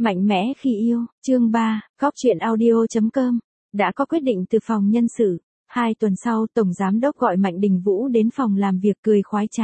Mạnh mẽ khi yêu, chương 3, Góc truyện audio.com. Đã có quyết định từ phòng nhân sự. 2 tuần sau, Tổng Giám đốc gọi Mạnh Đình Vũ đến phòng làm việc cười khoái trá.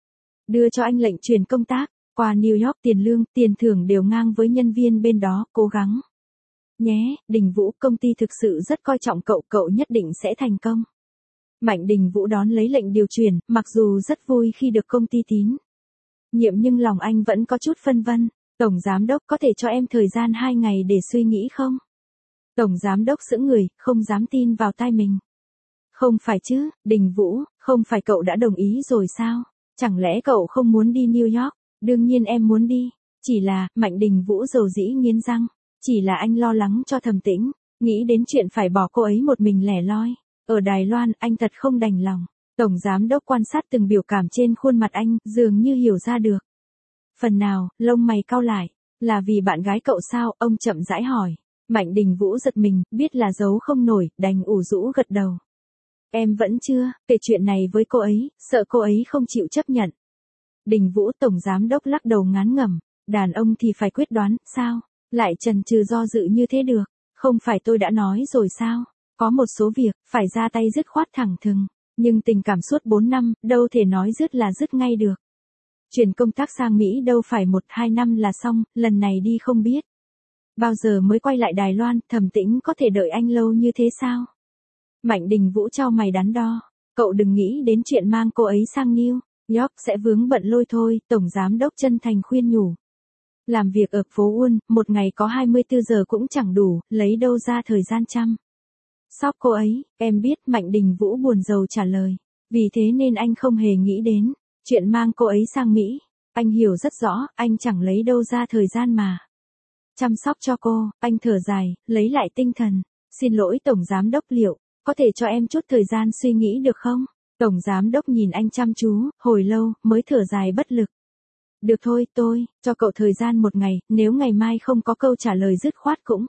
Đưa cho anh lệnh chuyển công tác, qua New York tiền lương, tiền thưởng đều ngang với nhân viên bên đó, cố gắng. Nhé, Đình Vũ, công ty thực sự rất coi trọng cậu, cậu nhất định sẽ thành công. Mạnh Đình Vũ đón lấy lệnh điều chuyển, mặc dù rất vui khi được công ty tín nhiệm nhưng lòng anh vẫn có chút phân vân. Tổng Giám đốc có thể cho em thời gian 2 ngày để suy nghĩ không? Tổng Giám đốc sững người, không dám tin vào tai mình. Không phải chứ, Đình Vũ, không phải cậu đã đồng ý rồi sao? Chẳng lẽ cậu không muốn đi New York? Đương nhiên em muốn đi. Chỉ là, Mạnh Đình Vũ dầu dĩ nghiến răng. Chỉ là anh lo lắng cho Thẩm Tĩnh, nghĩ đến chuyện phải bỏ cô ấy một mình lẻ loi. Ở Đài Loan, anh thật không đành lòng. Tổng Giám đốc quan sát từng biểu cảm trên khuôn mặt anh, dường như hiểu ra được. Phần nào, lông mày cau lại, là vì bạn gái cậu sao, ông chậm rãi hỏi. Mạnh Đình Vũ giật mình, biết là giấu không nổi, đành ủ rũ gật đầu. Em vẫn chưa kể chuyện này với cô ấy, sợ cô ấy không chịu chấp nhận. Đình Vũ, Tổng Giám đốc lắc đầu ngán ngẩm, đàn ông thì phải quyết đoán, sao, lại chần chừ do dự như thế được, không phải tôi đã nói rồi sao, có một số việc, phải ra tay dứt khoát thẳng thừng, nhưng tình cảm suốt 4 năm, đâu thể nói dứt là dứt ngay được. Chuyển công tác sang Mỹ đâu phải 1-2 năm là xong, lần này đi không biết bao giờ mới quay lại Đài Loan, Thẩm Tĩnh có thể đợi anh lâu như thế sao? Mạnh Đình Vũ chau mày đắn đo, cậu đừng nghĩ đến chuyện mang cô ấy sang New York sẽ vướng bận lôi thôi, Tổng Giám đốc chân thành khuyên nhủ. Làm việc ở phố Uôn, một ngày có 24 giờ cũng chẳng đủ, lấy đâu ra thời gian chăm sóc cô ấy, em biết, Mạnh Đình Vũ buồn rầu trả lời, vì thế nên anh không hề nghĩ đến chuyện mang cô ấy sang Mỹ. Anh hiểu rất rõ, anh chẳng lấy đâu ra thời gian mà chăm sóc cho cô. Anh thở dài, lấy lại tinh thần. Xin lỗi Tổng Giám đốc, liệu có thể cho em chút thời gian suy nghĩ được không? Tổng Giám đốc nhìn anh chăm chú, hồi lâu, mới thở dài bất lực. Được thôi, tôi cho cậu thời gian 1 ngày, nếu ngày mai không có câu trả lời dứt khoát cũng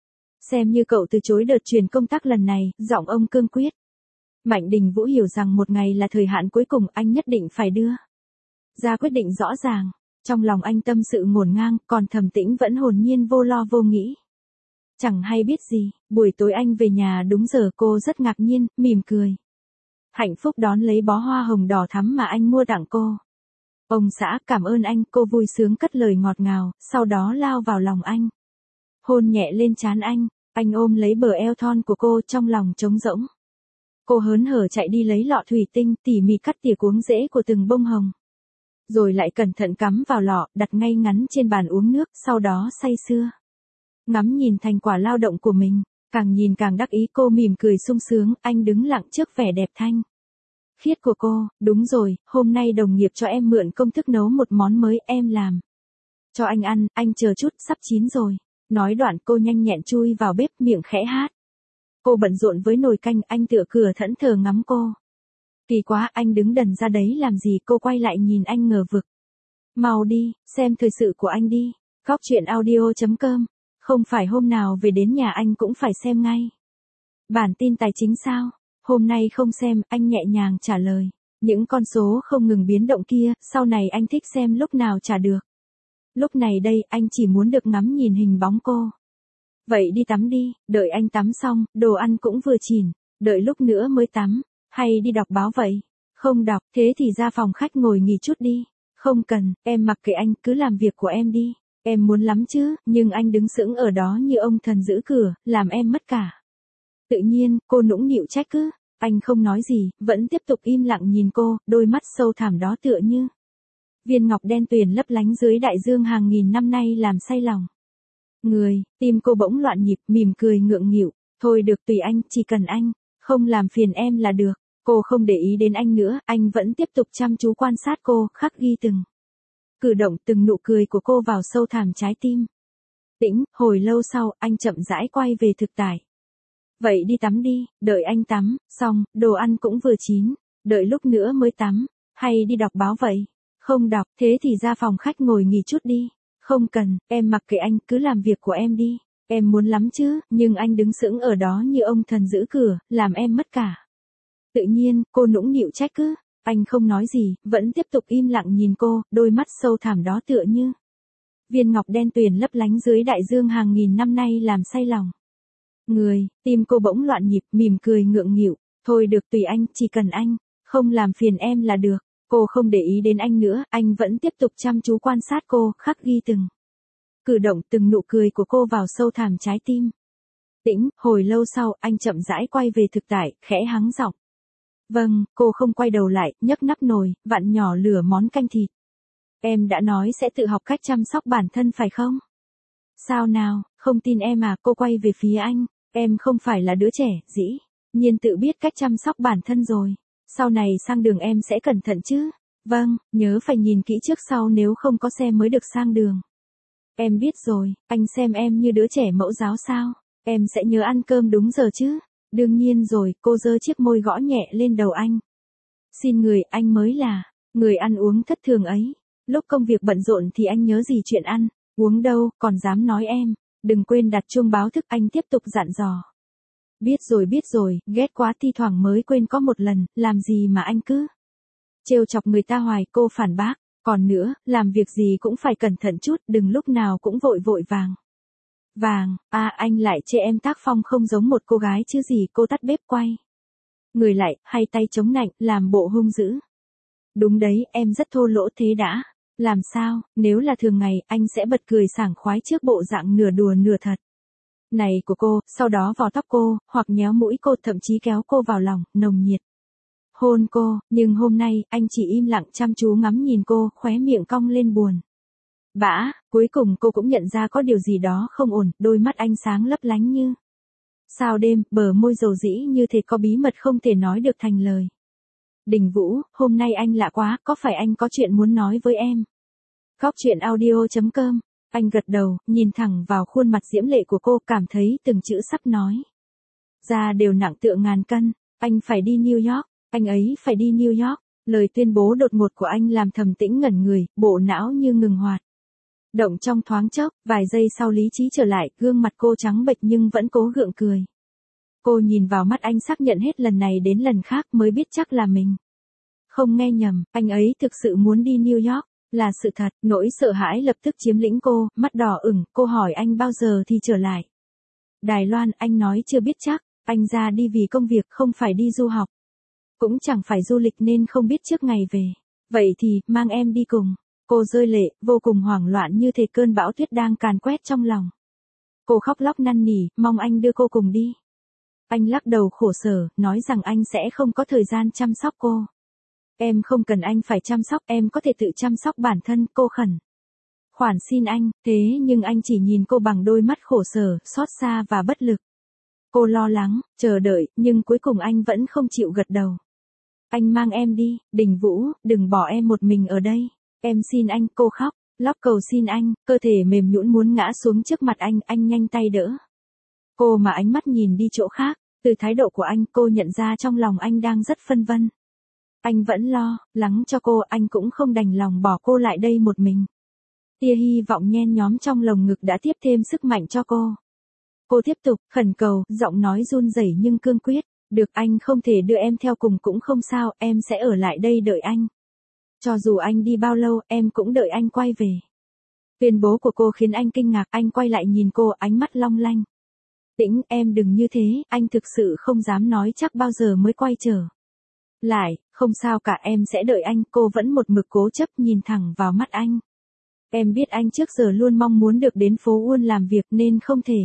xem như cậu từ chối đợt chuyển công tác lần này, giọng ông cương quyết. Mạnh Đình Vũ hiểu rằng 1 ngày là thời hạn cuối cùng, anh nhất định phải đưa ra quyết định rõ ràng. Trong lòng anh tâm sự ngổn ngang, còn Thẩm Tĩnh vẫn hồn nhiên vô lo vô nghĩ. Chẳng hay biết gì, buổi tối anh về nhà đúng giờ, cô rất ngạc nhiên, mỉm cười. Hạnh phúc đón lấy bó hoa hồng đỏ thắm mà anh mua tặng cô. Ông xã, cảm ơn anh, cô vui sướng cất lời ngọt ngào, sau đó lao vào lòng anh. Hôn nhẹ lên trán anh ôm lấy bờ eo thon của cô, trong lòng trống rỗng. Cô hớn hở chạy đi lấy lọ thủy tinh, tỉ mỉ cắt tỉa cuống rễ của từng bông hồng. Rồi lại cẩn thận cắm vào lọ, đặt ngay ngắn trên bàn uống nước, sau đó say sưa ngắm nhìn thành quả lao động của mình, càng nhìn càng đắc ý. Cô mỉm cười sung sướng, anh đứng lặng trước vẻ đẹp thanh khiết của cô. Đúng rồi, hôm nay đồng nghiệp cho em mượn công thức nấu một món mới, em làm cho anh ăn, anh chờ chút, sắp chín rồi. Nói đoạn cô nhanh nhẹn chui vào bếp, miệng khẽ hát. Cô bận rộn với nồi canh, anh tựa cửa thẫn thờ ngắm cô. Kỳ quá, anh đứng đần ra đấy làm gì? Cô quay lại nhìn anh ngờ vực. Mau đi, xem thời sự của anh đi. Góc truyện audio.com. Không phải hôm nào về đến nhà anh cũng phải xem ngay bản tin tài chính sao? Hôm nay không xem, anh nhẹ nhàng trả lời. Những con số không ngừng biến động kia, sau này anh thích xem lúc nào trả được. Lúc này đây, anh chỉ muốn được ngắm nhìn hình bóng cô. Vậy đi tắm đi, đợi anh tắm xong, đồ ăn cũng vừa chín, đợi lúc nữa mới tắm. Hay đi đọc báo vậy? Không đọc, thế thì ra phòng khách ngồi nghỉ chút đi. Không cần, em mặc kệ anh, cứ làm việc của em đi. Em muốn lắm chứ, nhưng anh đứng sững ở đó như ông thần giữ cửa, làm em mất cả tự nhiên. Cô nũng nịu trách cứ. Anh không nói gì, vẫn tiếp tục im lặng nhìn cô, đôi mắt sâu thẳm đó tựa như viên ngọc đen tuyền lấp lánh dưới đại dương hàng nghìn năm nay làm say lòng người. Tim cô bỗng loạn nhịp, mỉm cười ngượng nghịu. Thôi được, tùy anh, chỉ cần anh không làm phiền em là được. Cô không để ý đến anh nữa, anh vẫn tiếp tục chăm chú quan sát cô, khắc ghi từng cử động, từng nụ cười của cô vào sâu thẳm trái tim. Tĩnh, hồi lâu sau, anh chậm rãi quay về thực tại. Vậy đi tắm đi, đợi anh tắm xong, đồ ăn cũng vừa chín, đợi lúc nữa mới tắm. Hay đi đọc báo vậy? Không đọc, thế thì ra phòng khách ngồi nghỉ chút đi. Không cần, em mặc kệ anh, cứ làm việc của em đi. Em muốn lắm chứ, nhưng anh đứng sững ở đó như ông thần giữ cửa, làm em mất cả tự nhiên. Cô nũng nịu trách cứ. Anh không nói gì, vẫn tiếp tục im lặng nhìn cô, đôi mắt sâu thẳm đó tựa như Viên ngọc đen tuyền lấp lánh dưới đại dương hàng nghìn năm nay làm say lòng người, tim cô bỗng loạn nhịp, mỉm cười ngượng nghịu, thôi được tùy anh, chỉ cần anh không làm phiền em là được. Cô không để ý đến anh nữa, anh vẫn tiếp tục chăm chú quan sát cô, khắc ghi từng cử động, từng nụ cười của cô vào sâu thẳm trái tim. Tĩnh, hồi lâu sau, anh chậm rãi quay về thực tại, khẽ hắng giọng. Vâng, cô không quay đầu lại, nhấc nắp nồi, vặn nhỏ lửa món canh thịt. Em đã nói sẽ tự học cách chăm sóc bản thân phải không? Sao nào, không tin em à? Cô quay về phía anh. Em không phải là đứa trẻ, dĩ nhiên tự biết cách chăm sóc bản thân rồi. Sau này sang đường em sẽ cẩn thận chứ? Vâng, nhớ phải nhìn kỹ trước sau, nếu không có xe mới được sang đường. Em biết rồi, anh xem em như đứa trẻ mẫu giáo sao? Em sẽ nhớ ăn cơm đúng giờ chứ? Đương nhiên rồi, cô giơ chiếc môi gõ nhẹ lên đầu anh. Xin người, anh mới là người ăn uống thất thường ấy. Lúc công việc bận rộn thì anh nhớ gì chuyện ăn, uống đâu, còn dám nói em. Đừng quên đặt chuông báo thức, anh tiếp tục dặn dò. Biết rồi, ghét quá, thi thoảng mới quên có một lần, làm gì mà anh cứ trêu chọc người ta hoài. Cô phản bác. Còn nữa, làm việc gì cũng phải cẩn thận chút, đừng lúc nào cũng vội vàng. Anh lại chê em tác phong không giống một cô gái chứ gì. Cô tắt bếp quay người lại, hay tay chống nạnh, làm bộ hung dữ. Đúng đấy, em rất thô lỗ thế đã. Làm sao, nếu là thường ngày, anh sẽ bật cười sảng khoái trước bộ dạng nửa đùa nửa thật này của cô, sau đó vò tóc cô, hoặc nhéo mũi cô, thậm chí kéo cô vào lòng, nồng nhiệt hôn cô. Nhưng hôm nay, anh chỉ im lặng chăm chú ngắm nhìn cô, khóe miệng cong lên buồn bã. Cuối cùng cô cũng nhận ra có điều gì đó không ổn, đôi mắt anh sáng lấp lánh như sao đêm, bờ môi dầu dĩ như thể có bí mật không thể nói được thành lời. Đình Vũ, hôm nay anh lạ quá, có phải anh có chuyện muốn nói với em? Góc chuyện audio.com. Anh gật đầu, nhìn thẳng vào khuôn mặt diễm lệ của cô, cảm thấy từng chữ sắp nói ra đều nặng tựa ngàn cân. Anh phải đi New York, anh ấy phải đi New York. Lời tuyên bố đột ngột của anh làm Thẩm Tĩnh ngẩn người, bộ não như ngừng hoạt động trong thoáng chốc, vài giây sau lý trí trở lại, gương mặt cô trắng bệch nhưng vẫn cố gượng cười. Cô nhìn vào mắt anh, xác nhận hết lần này đến lần khác mới biết chắc là mình không nghe nhầm, anh ấy thực sự muốn đi New York, là sự thật. Nỗi sợ hãi lập tức chiếm lĩnh cô, mắt đỏ ửng, cô hỏi anh bao giờ thì trở lại Đài Loan. Anh nói chưa biết chắc, anh ra đi vì công việc, không phải đi du học, cũng chẳng phải du lịch, nên không biết trước ngày về. Vậy thì, mang em đi cùng. Cô rơi lệ, vô cùng hoảng loạn, như thể cơn bão tuyết đang càn quét trong lòng. Cô khóc lóc năn nỉ, mong anh đưa cô cùng đi. Anh lắc đầu khổ sở, nói rằng anh sẽ không có thời gian chăm sóc cô. Em không cần anh phải chăm sóc, em có thể tự chăm sóc bản thân. Cô khẩn khoản xin anh, thế nhưng anh chỉ nhìn cô bằng đôi mắt khổ sở, xót xa và bất lực. Cô lo lắng, chờ đợi, nhưng cuối cùng anh vẫn không chịu gật đầu. Anh mang em đi, Đình Vũ, đừng bỏ em một mình ở đây. Em xin anh. Cô khóc lóc cầu xin anh, cơ thể mềm nhũn muốn ngã xuống trước mặt anh nhanh tay đỡ cô mà ánh mắt nhìn đi chỗ khác. Từ thái độ của anh, cô nhận ra trong lòng anh đang rất phân vân. Anh vẫn lo lắng cho cô, anh cũng không đành lòng bỏ cô lại đây một mình. Tia hy vọng nhen nhóm trong lồng ngực đã tiếp thêm sức mạnh cho cô. Cô tiếp tục khẩn cầu, giọng nói run rẩy nhưng cương quyết. Được, anh không thể đưa em theo cùng cũng không sao, em sẽ ở lại đây đợi anh. Cho dù anh đi bao lâu, em cũng đợi anh quay về. Tuyên bố của cô khiến anh kinh ngạc, anh quay lại nhìn cô, ánh mắt long lanh. Tĩnh, em đừng như thế, anh thực sự không dám nói chắc bao giờ mới quay trở lại. Không sao cả, em sẽ đợi anh. Cô vẫn một mực cố chấp nhìn thẳng vào mắt anh. Em biết anh trước giờ luôn mong muốn được đến phố Uôn làm việc nên không thể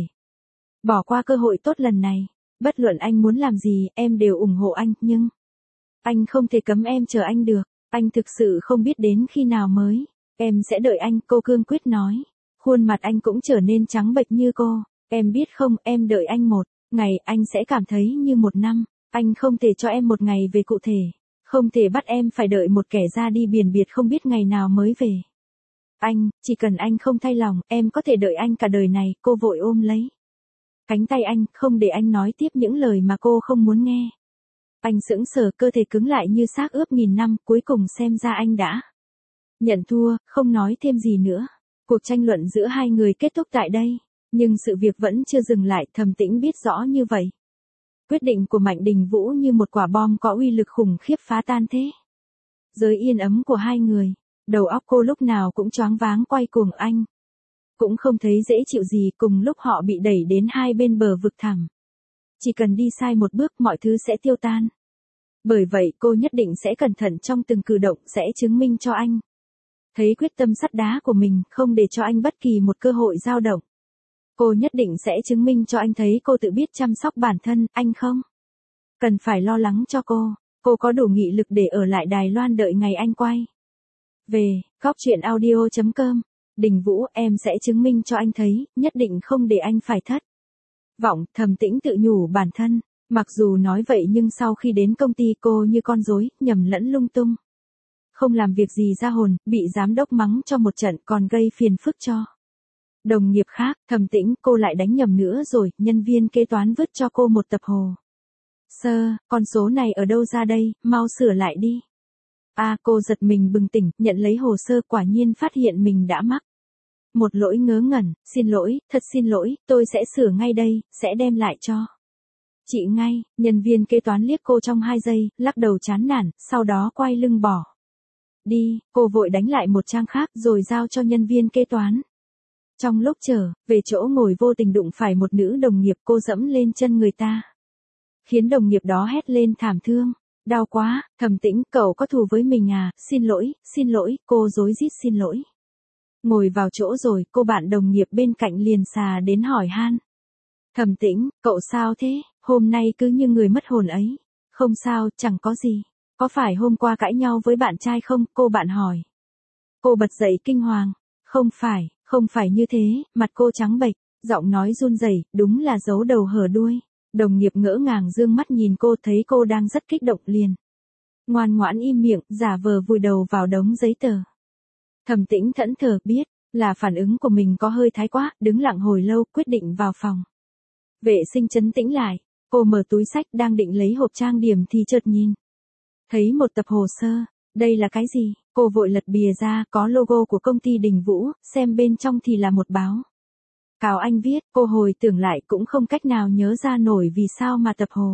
bỏ qua cơ hội tốt lần này. Bất luận anh muốn làm gì, em đều ủng hộ anh, nhưng anh không thể cấm em chờ anh được. Anh thực sự không biết đến khi nào mới. Em sẽ đợi anh, cô cương quyết nói. Khuôn mặt anh cũng trở nên trắng bệch như cô. Em biết không, em đợi anh một ngày, anh sẽ cảm thấy như một năm. Anh không thể cho em một ngày về cụ thể. Không thể bắt em phải đợi một kẻ ra đi biển biệt không biết ngày nào mới về. Anh, chỉ cần anh không thay lòng, em có thể đợi anh cả đời này. Cô vội ôm lấy cánh tay anh, không để anh nói tiếp những lời mà cô không muốn nghe. Anh sững sờ, cơ thể cứng lại như xác ướp nghìn năm, cuối cùng xem ra anh đã nhận thua, không nói thêm gì nữa. Cuộc tranh luận giữa hai người kết thúc tại đây, nhưng sự việc vẫn chưa dừng lại. Thẩm Tĩnh biết rõ như vậy. Quyết định của Mạnh Đình Vũ như một quả bom có uy lực khủng khiếp phá tan thế giới yên ấm của hai người. Đầu óc cô lúc nào cũng choáng váng quay cuồng. Anh cũng không thấy dễ chịu gì, cùng lúc họ bị đẩy đến hai bên bờ vực thẳm. Chỉ cần đi sai một bước mọi thứ sẽ tiêu tan. Bởi vậy cô nhất định sẽ cẩn thận trong từng cử động, sẽ chứng minh cho anh. Thấy quyết tâm sắt đá của mình, không để cho anh bất kỳ một cơ hội dao động. Cô nhất định sẽ chứng minh cho anh thấy cô tự biết chăm sóc bản thân, anh không cần phải lo lắng cho cô có đủ nghị lực để ở lại Đài Loan đợi ngày anh quay về. Góc chuyện audio.com. Đình Vũ, em sẽ chứng minh cho anh thấy, nhất định không để anh phải thất vọng. Thẩm Tĩnh tự nhủ bản thân. Mặc dù nói vậy nhưng sau khi đến công ty cô như con rối, nhầm lẫn lung tung. Không làm việc gì ra hồn, bị giám đốc mắng cho một trận còn gây phiền phức cho đồng nghiệp khác. Thẩm Tĩnh, cô lại đánh nhầm nữa rồi, nhân viên kế toán vứt cho cô một tập hồ sơ, con số này ở đâu ra đây, mau sửa lại đi. Cô giật mình bừng tỉnh, nhận lấy hồ sơ, quả nhiên phát hiện mình đã mắc một lỗi ngớ ngẩn. Xin lỗi, thật xin lỗi, tôi sẽ sửa ngay đây, sẽ đem lại cho chị ngay. Nhân viên kế toán liếc cô trong 2 giây, lắc đầu chán nản, sau đó quay lưng bỏ đi. Cô vội đánh lại một trang khác rồi giao cho nhân viên kế toán. Trong lúc trở về chỗ ngồi vô tình đụng phải một nữ đồng nghiệp, cô dẫm lên chân người ta, khiến đồng nghiệp đó hét lên thảm thương. Đau quá. Thẩm Tĩnh, cậu có thù với mình à? Xin lỗi, cô rối rít xin lỗi. Ngồi vào chỗ rồi, cô bạn đồng nghiệp bên cạnh liền xà đến hỏi han. Thẩm Tĩnh, cậu sao thế? Hôm nay cứ như người mất hồn ấy. Không sao, chẳng có gì. Có phải hôm qua cãi nhau với bạn trai không? Cô bạn hỏi. Cô bật dậy kinh hoàng. Không phải như thế, mặt cô trắng bệch, giọng nói run rẩy, đúng là giấu đầu hở đuôi. Đồng nghiệp ngỡ ngàng dương mắt nhìn cô, thấy cô đang rất kích động liền ngoan ngoãn im miệng, giả vờ vùi đầu vào đống giấy tờ. Thẩm Tĩnh thẫn thờ, biết là phản ứng của mình có hơi thái quá, đứng lặng hồi lâu, quyết định vào phòng vệ sinh trấn tĩnh lại. Cô mở túi xách đang định lấy hộp trang điểm thì chợt nhìn thấy một tập hồ sơ. Đây là cái gì? Cô vội lật bìa ra, có logo của công ty Đình Vũ, xem bên trong thì là một báo cáo anh viết. Cô hồi tưởng lại cũng không cách nào nhớ ra nổi vì sao mà tập hồ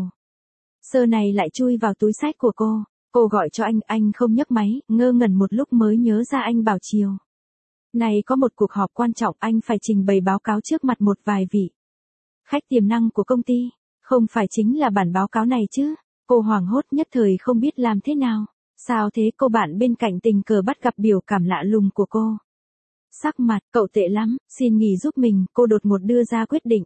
sơ này lại chui vào túi xách của cô. Cô gọi cho anh không nhấc máy, ngơ ngẩn một lúc mới nhớ ra anh bảo chiều này có một cuộc họp quan trọng, anh phải trình bày báo cáo trước mặt một vài vị khách tiềm năng của công ty. Không phải chính là bản báo cáo này chứ? Cô hoảng hốt nhất thời không biết làm thế nào. Sao thế? Cô bạn bên cạnh tình cờ bắt gặp biểu cảm lạ lùng của cô. Sắc mặt, cậu tệ lắm, xin nghỉ giúp mình. Cô đột ngột đưa ra quyết định.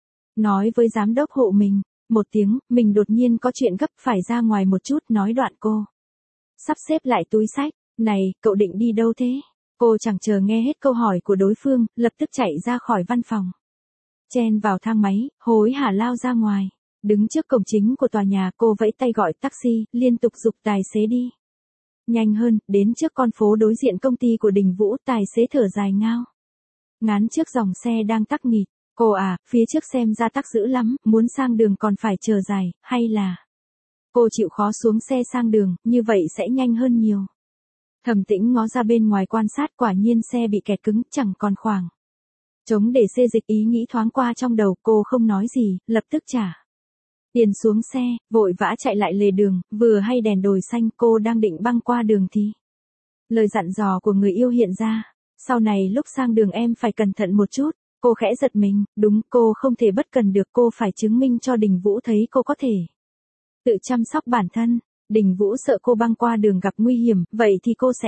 Nói với giám đốc hộ mình một tiếng, mình đột nhiên có chuyện gấp phải ra ngoài một chút. Nói đoạn cô sắp xếp lại túi xách. Này, cậu định đi đâu thế? Cô chẳng chờ nghe hết câu hỏi của đối phương, lập tức chạy ra khỏi văn phòng, chen vào thang máy, hối hả lao ra ngoài. Đứng trước cổng chính của tòa nhà, cô vẫy tay gọi taxi, liên tục giục tài xế đi nhanh hơn. Đến trước con phố đối diện công ty của Đình Vũ, tài xế thở dài ngao ngán trước dòng xe đang tắc nghịt. Cô à, phía trước xem ra tắc dữ lắm, muốn sang đường còn phải chờ dài, hay là cô chịu khó xuống xe sang đường, như vậy sẽ nhanh hơn nhiều. Thẩm Tĩnh ngó ra bên ngoài quan sát, quả nhiên xe bị kẹt cứng, chẳng còn khoảng trống để xê dịch. Ý nghĩ thoáng qua trong đầu, cô không nói gì, lập tức trả tiền xuống xe, vội vã chạy lại lề đường. Vừa hay đèn đồi xanh, cô đang định băng qua đường thì lời dặn dò của người yêu hiện ra. Sau này lúc sang đường em phải cẩn thận một chút. Cô khẽ giật mình, đúng, cô không thể bất cần được, cô phải chứng minh cho Đình Vũ thấy cô có thể tự chăm sóc bản thân. Đình Vũ sợ cô băng qua đường gặp nguy hiểm, vậy thì cô sẽ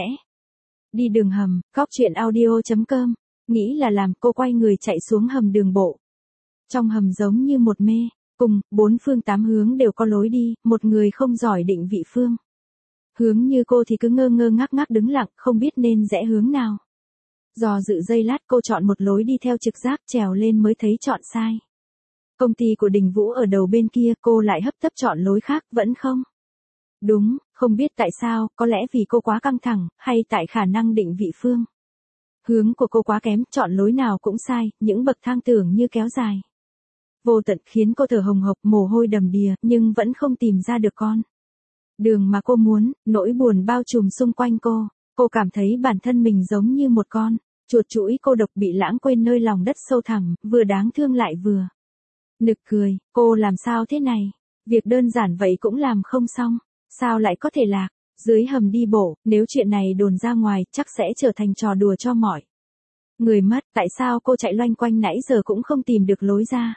đi đường hầm. Góc chuyện audio.com. Nghĩ là làm, cô quay người chạy xuống hầm đường bộ. Trong hầm giống như một mê cung, 4 phương 8 hướng đều có lối đi, một người không giỏi định vị phương hướng như cô thì cứ ngơ ngơ ngác ngác đứng lặng, không biết nên rẽ hướng nào. Do dự giây lát, cô chọn một lối đi theo trực giác, trèo lên mới thấy chọn sai. Công ty của Đình Vũ ở đầu bên kia, cô lại hấp tấp chọn lối khác, vẫn không đúng. Không biết tại sao, có lẽ vì cô quá căng thẳng, hay tại khả năng định vị phương hướng của cô quá kém, chọn lối nào cũng sai, những bậc thang tưởng như kéo dài vô tận, khiến cô thở hồng hộc, mồ hôi đầm đìa, nhưng vẫn không tìm ra được con đường mà cô muốn. Nỗi buồn bao trùm xung quanh cô. Cô cảm thấy bản thân mình giống như một con chuột chũi cô độc bị lãng quên nơi lòng đất sâu thẳm, vừa đáng thương lại vừa nực cười. Cô làm sao thế này? Việc đơn giản vậy cũng làm không xong. Sao lại có thể lạc dưới hầm đi bộ? Nếu chuyện này đồn ra ngoài, chắc sẽ trở thành trò đùa cho mọi Người mất, tại sao cô chạy loanh quanh nãy giờ cũng không tìm được lối ra?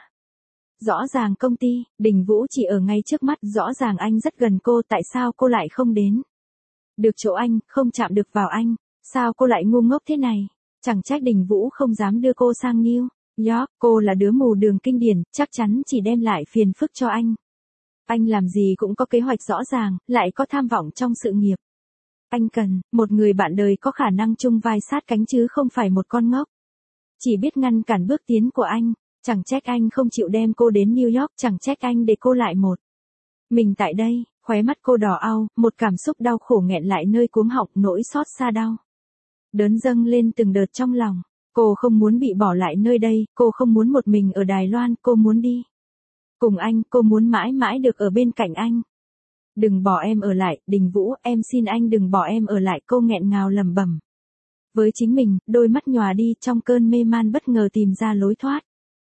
Rõ ràng công ty, Đình Vũ chỉ ở ngay trước mắt, rõ ràng anh rất gần cô, tại sao cô lại không đến? Được chỗ anh, không chạm được vào anh, sao cô lại ngu ngốc thế này? Chẳng trách Đình Vũ không dám đưa cô sang New York, cô là đứa mù đường kinh điển, chắc chắn chỉ đem lại phiền phức cho anh. Anh làm gì cũng có kế hoạch rõ ràng, lại có tham vọng trong sự nghiệp. Anh cần một người bạn đời có khả năng chung vai sát cánh chứ không phải một con ngốc. Chỉ biết ngăn cản bước tiến của anh, chẳng trách anh không chịu đem cô đến New York, chẳng trách anh để cô lại một mình tại đây. Khóe mắt cô đỏ au, một cảm xúc đau khổ nghẹn lại nơi cuống họng, nỗi xót xa đau đớn dâng lên từng đợt trong lòng. Cô không muốn bị bỏ lại nơi đây, cô không muốn một mình ở Đài Loan, cô muốn đi cùng anh, cô muốn mãi mãi được ở bên cạnh anh. Đừng bỏ em ở lại, Đình Vũ, em xin anh đừng bỏ em ở lại, cô nghẹn ngào lẩm bẩm với chính mình, đôi mắt nhòa đi, trong cơn mê man bất ngờ tìm ra lối thoát.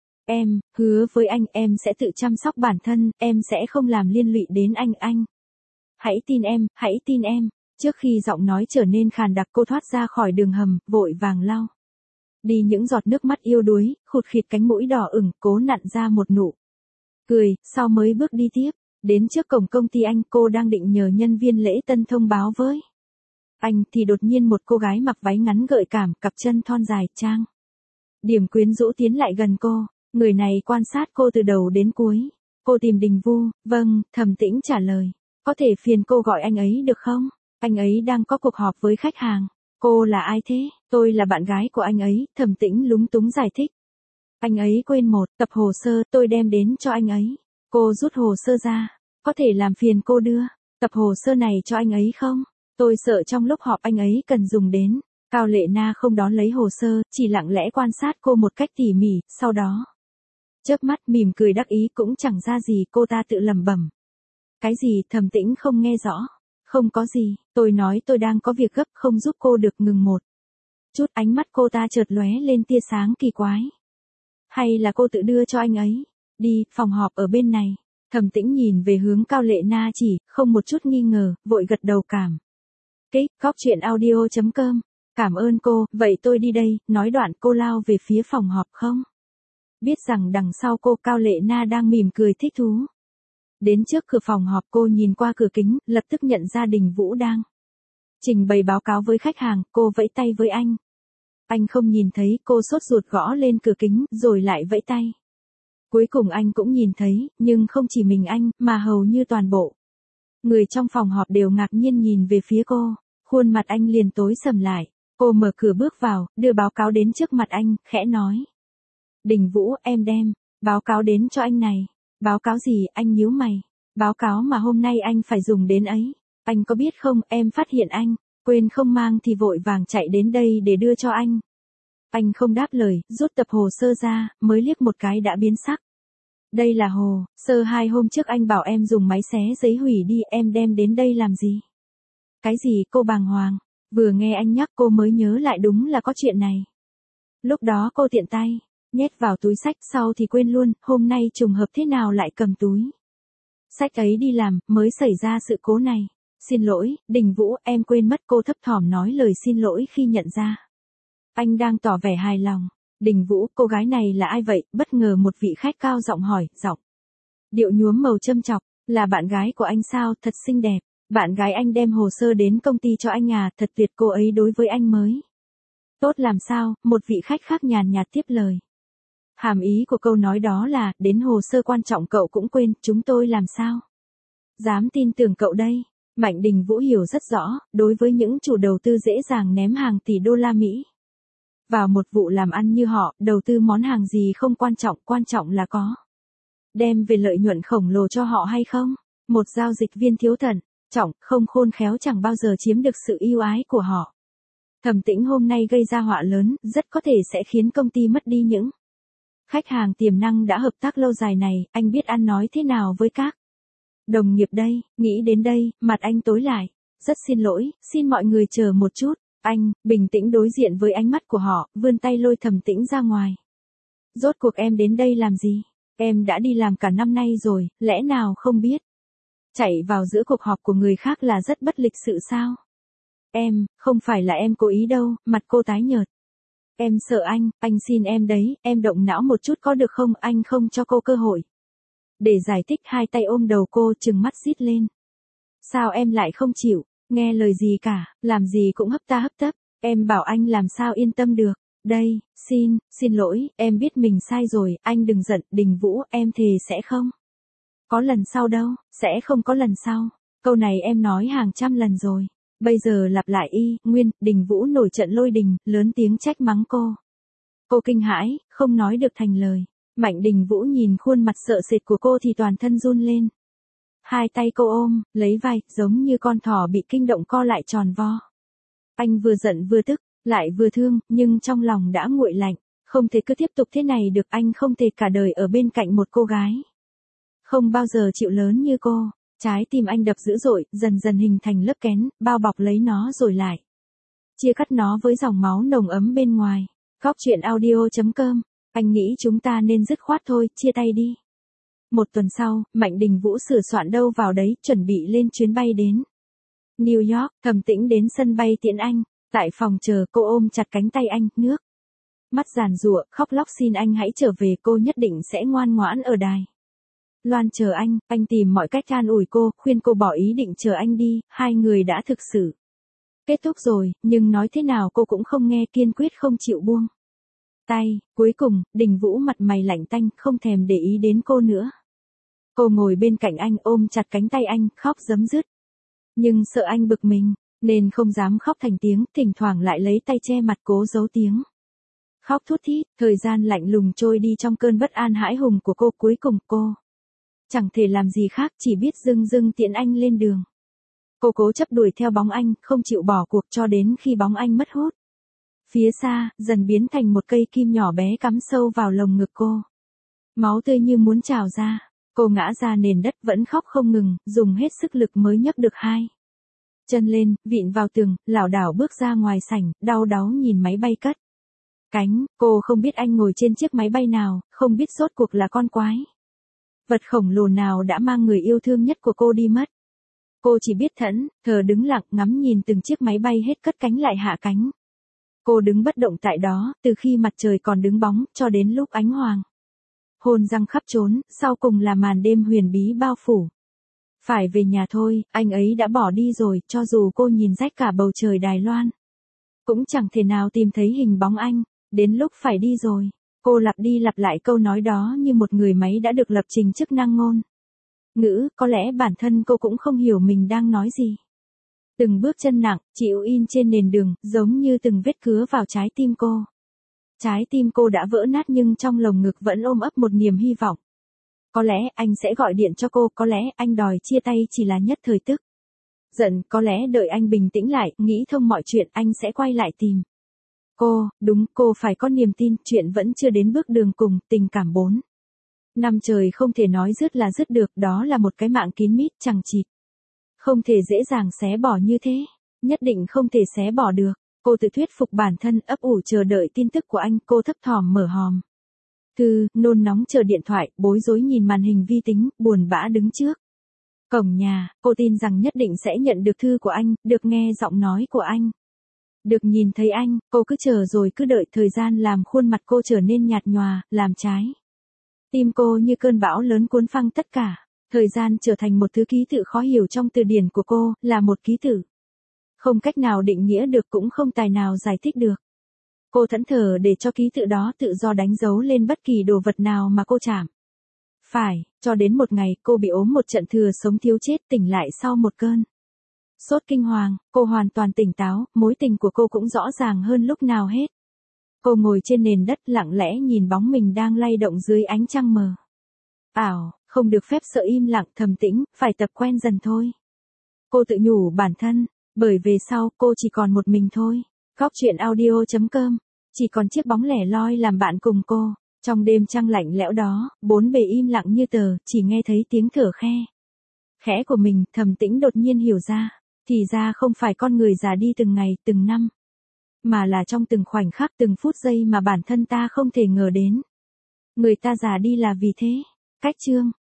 Em hứa với anh, em sẽ tự chăm sóc bản thân, em sẽ không làm liên lụy đến anh. Hãy tin em, hãy tin em. Trước khi giọng nói trở nên khàn đặc, cô thoát ra khỏi đường hầm, vội vàng lau đi những giọt nước mắt yêu đuối, khụt khịt cánh mũi đỏ ửng, cố nặn ra một nụ cười, sau mới bước đi tiếp. Đến trước cổng công ty anh, cô đang định nhờ nhân viên lễ tân thông báo với anh thì đột nhiên một cô gái mặc váy ngắn gợi cảm, cặp chân thon dài, trang điểm quyến rũ tiến lại gần cô. Người này quan sát cô từ đầu đến cuối. Cô tìm Đình Vu, vâng, Thẩm Tĩnh trả lời. Có thể phiền cô gọi anh ấy được không? Anh ấy đang có cuộc họp với khách hàng. Cô là ai thế? Tôi là bạn gái của anh ấy, Thẩm Tĩnh lúng túng giải thích. Anh ấy quên một tập hồ sơ, tôi đem đến cho anh ấy. Cô rút hồ sơ ra. Có thể làm phiền cô đưa tập hồ sơ này cho anh ấy không? Tôi sợ trong lúc họp anh ấy cần dùng đến. Cao Lệ Na không đón lấy hồ sơ, chỉ lặng lẽ quan sát cô một cách tỉ mỉ, sau đó chớp mắt mỉm cười đắc ý, cũng chẳng ra gì, cô ta tự lẩm bẩm. Cái gì? Thẩm Tĩnh không nghe rõ. Không có gì, tôi nói tôi đang có việc gấp, không giúp cô được, ngừng một chút, ánh mắt cô ta chợt lóe lên tia sáng kỳ quái. Hay là cô tự đưa cho anh ấy? Đi, phòng họp ở bên này. Thẩm Tĩnh nhìn về hướng Cao Lệ Na chỉ, không một chút nghi ngờ, vội gật đầu cảm kích. Cóc truyện audio.com. Cảm ơn cô, vậy tôi đi đây, nói đoạn cô lao về phía phòng họp không biết rằng đằng sau cô Cao Lệ Na đang mỉm cười thích thú. Đến trước cửa phòng họp, cô nhìn qua cửa kính, lập tức nhận ra Đình Vũ đang trình bày báo cáo với khách hàng, cô vẫy tay với anh. Anh không nhìn thấy, cô sốt ruột gõ lên cửa kính, rồi lại vẫy tay. Cuối cùng anh cũng nhìn thấy, nhưng không chỉ mình anh, mà hầu như toàn bộ người trong phòng họp đều ngạc nhiên nhìn về phía cô. Khuôn mặt anh liền tối sầm lại. Cô mở cửa bước vào, đưa báo cáo đến trước mặt anh, khẽ nói. Đình Vũ, em đem báo cáo đến cho anh này. Báo cáo gì? Anh nhíu mày. Báo cáo mà hôm nay anh phải dùng đến ấy. Anh có biết không, em phát hiện anh quên không mang thì vội vàng chạy đến đây để đưa cho anh. Anh không đáp lời, rút tập hồ sơ ra, mới liếc một cái đã biến sắc. Đây là hồ sơ 2 hôm trước anh bảo em dùng máy xé giấy hủy đi, em đem đến đây làm gì? Cái gì? Cô bàng hoàng. Vừa nghe anh nhắc cô mới nhớ lại đúng là có chuyện này. Lúc đó cô tiện tay nhét vào túi xách, sau thì quên luôn, hôm nay trùng hợp thế nào lại cầm túi xách ấy đi làm, mới xảy ra sự cố này. Xin lỗi, Đình Vũ, em quên mất, cô thấp thỏm nói lời xin lỗi khi nhận ra anh đang tỏ vẻ hài lòng. Đình Vũ, cô gái này là ai vậy? Bất ngờ một vị khách cao giọng hỏi, giọng điệu nhuốm màu châm chọc. Là bạn gái của anh sao? Thật xinh đẹp. Bạn gái anh đem hồ sơ đến công ty cho anh à? Thật tuyệt, cô ấy đối với anh mới tốt làm sao? Một vị khách khác nhàn nhạt tiếp lời. Hàm ý của câu nói đó là, đến hồ sơ quan trọng cậu cũng quên, chúng tôi làm sao dám tin tưởng cậu đây. Mạnh Đình Vũ hiểu rất rõ, đối với những chủ đầu tư dễ dàng ném hàng tỷ đô la Mỹ vào một vụ làm ăn như họ, đầu tư món hàng gì không quan trọng là có đem về lợi nhuận khổng lồ cho họ hay không. Một giao dịch viên thiếu thận trọng, không khôn khéo chẳng bao giờ chiếm được sự yêu ái của họ. Thẩm Tĩnh hôm nay gây ra họa lớn, rất có thể sẽ khiến công ty mất đi những khách hàng tiềm năng đã hợp tác lâu dài này. Anh biết ăn nói thế nào với các đồng nghiệp đây? Nghĩ đến đây, mặt anh tối lại. Rất xin lỗi, xin mọi người chờ một chút. Anh bình tĩnh đối diện với ánh mắt của họ, vươn tay lôi Thẩm Tĩnh ra ngoài. Rốt cuộc em đến đây làm gì? Em đã đi làm cả năm nay rồi, lẽ nào không biết? Chạy vào giữa cuộc họp của người khác là rất bất lịch sự sao? Em, không phải là em cố ý đâu, mặt cô tái nhợt. Em sợ anh xin em đấy, em động não một chút có được không, anh không cho cô cơ hội. Để giải thích hai tay ôm đầu cô trừng mắt rít lên. Sao em lại không chịu, nghe lời gì cả, làm gì cũng hấp ta hấp tấp, em bảo anh làm sao yên tâm được. Đây, xin lỗi, em biết mình sai rồi, anh đừng giận, Đình Vũ, em thề sẽ không. Có lần sau đâu, sẽ không có lần sau. Câu này em nói hàng trăm lần rồi. Bây giờ lặp lại y, nguyên, Đình Vũ nổi trận lôi đình, lớn tiếng trách mắng cô. Cô kinh hãi, không nói được thành lời. Mạnh Đình Vũ nhìn khuôn mặt sợ sệt của cô thì toàn thân run lên. Hai tay cô ôm, lấy vai, giống như con thỏ bị kinh động co lại tròn vo. Anh vừa giận vừa tức, lại vừa thương, nhưng trong lòng đã nguội lạnh. Không thể cứ tiếp tục thế này được, anh không thể cả đời ở bên cạnh một cô gái. Không bao giờ chịu lớn như cô. Trái tim anh đập dữ dội, dần dần hình thành lớp kén, bao bọc lấy nó rồi lại chia cắt nó với dòng máu nồng ấm bên ngoài. Góc truyện audio.com. Anh nghĩ chúng ta nên dứt khoát thôi, chia tay đi. Một tuần sau, Mạnh Đình Vũ sửa soạn đâu vào đấy, chuẩn bị lên chuyến bay đến New York. Thẩm Tĩnh đến sân bay tiễn anh. Tại phòng chờ, cô ôm chặt cánh tay anh, nước mắt giàn giụa, khóc lóc xin anh hãy trở về, cô nhất định sẽ ngoan ngoãn ở đài loan chờ anh tìm mọi cách an ủi cô, khuyên cô bỏ ý định chờ anh đi, hai người đã thực sự kết thúc rồi, nhưng nói thế nào cô cũng không nghe, kiên quyết không chịu buông tay. Cuối cùng, Đình Vũ mặt mày lạnh tanh, không thèm để ý đến cô nữa. Cô ngồi bên cạnh anh, ôm chặt cánh tay anh, khóc rấm rứt. Nhưng sợ anh bực mình, nên không dám khóc thành tiếng, thỉnh thoảng lại lấy tay che mặt cố giấu tiếng khóc thút thít. Thời gian lạnh lùng trôi đi trong cơn bất an hãi hùng của cô. Cuối cùng cô chẳng thể làm gì khác, chỉ biết dưng dưng tiễn anh lên đường. Cô cố chấp đuổi theo bóng anh, không chịu bỏ cuộc cho đến khi bóng anh mất hút. Phía xa, dần biến thành một cây kim nhỏ bé cắm sâu vào lồng ngực cô. Máu tươi như muốn trào ra. Cô ngã ra nền đất vẫn khóc không ngừng, dùng hết sức lực mới nhấc được hai chân lên, vịn vào tường, lảo đảo bước ra ngoài sảnh, đau đáu nhìn máy bay cất cánh. Cô không biết anh ngồi trên chiếc máy bay nào, không biết rốt cuộc là con quái vật khổng lồ nào đã mang người yêu thương nhất của cô đi mất. Cô chỉ biết thẫn thờ đứng lặng ngắm nhìn từng chiếc máy bay hết cất cánh lại hạ cánh. Cô đứng bất động tại đó, từ khi mặt trời còn đứng bóng, cho đến lúc ánh hoàng hôn răng khắp trốn, sau cùng là màn đêm huyền bí bao phủ. Phải về nhà thôi, anh ấy đã bỏ đi rồi, cho dù cô nhìn rách cả bầu trời Đài Loan, cũng chẳng thể nào tìm thấy hình bóng anh. Đến lúc phải đi rồi. Cô lặp đi lặp lại câu nói đó như một người máy đã được lập trình chức năng ngôn ngữ, có lẽ bản thân cô cũng không hiểu mình đang nói gì. Từng bước chân nặng, chịu in trên nền đường, giống như từng vết cứa vào trái tim cô. Trái tim cô đã vỡ nát nhưng trong lồng ngực vẫn ôm ấp một niềm hy vọng. Có lẽ anh sẽ gọi điện cho cô, có lẽ anh đòi chia tay chỉ là nhất thời tức giận, có lẽ đợi anh bình tĩnh lại, nghĩ thông mọi chuyện, anh sẽ quay lại tìm cô. Đúng, cô phải có niềm tin, chuyện vẫn chưa đến bước đường cùng, tình cảm 4 năm trời không thể nói dứt là dứt được, đó là một cái mạng kín mít chằng chịt. Không thể dễ dàng xé bỏ như thế, nhất định không thể xé bỏ được. Cô tự thuyết phục bản thân, ấp ủ chờ đợi tin tức của anh, cô thấp thỏm mở hòm thư, nôn nóng chờ điện thoại, bối rối nhìn màn hình vi tính, buồn bã đứng trước cổng nhà. Cô tin rằng nhất định sẽ nhận được thư của anh, được nghe giọng nói của anh, được nhìn thấy anh. Cô cứ chờ rồi cứ đợi, thời gian làm khuôn mặt cô trở nên nhạt nhòa, làm trái tim cô như cơn bão lớn cuốn phăng tất cả. Thời gian trở thành một thứ ký tự khó hiểu trong từ điển của cô, là một ký tự không cách nào định nghĩa được, cũng không tài nào giải thích được. Cô thẫn thờ để cho ký tự đó tự do đánh dấu lên bất kỳ đồ vật nào mà cô chạm phải, cho đến một ngày cô bị ốm một trận thừa sống thiếu chết, tỉnh lại sau một cơn sốt kinh hoàng. Cô hoàn toàn tỉnh táo, mối tình của cô cũng rõ ràng hơn lúc nào hết. Cô ngồi trên nền đất lặng lẽ nhìn bóng mình đang lay động dưới ánh trăng mờ ảo, không được phép sợ im lặng. Thầm tĩnh, phải tập quen dần thôi. Cô tự nhủ bản thân, bởi về sau cô chỉ còn một mình thôi. Góc truyện audio.com. Chỉ còn chiếc bóng lẻ loi làm bạn cùng cô. Trong đêm trăng lạnh lẽo đó, bốn bề im lặng như tờ, chỉ nghe thấy tiếng thở khẽ của mình. Thầm tĩnh đột nhiên hiểu ra, thì ra không phải con người già đi từng ngày, từng năm, mà là trong từng khoảnh khắc, từng phút giây mà bản thân ta không thể ngờ đến. Người ta già đi là vì thế. Cách chương.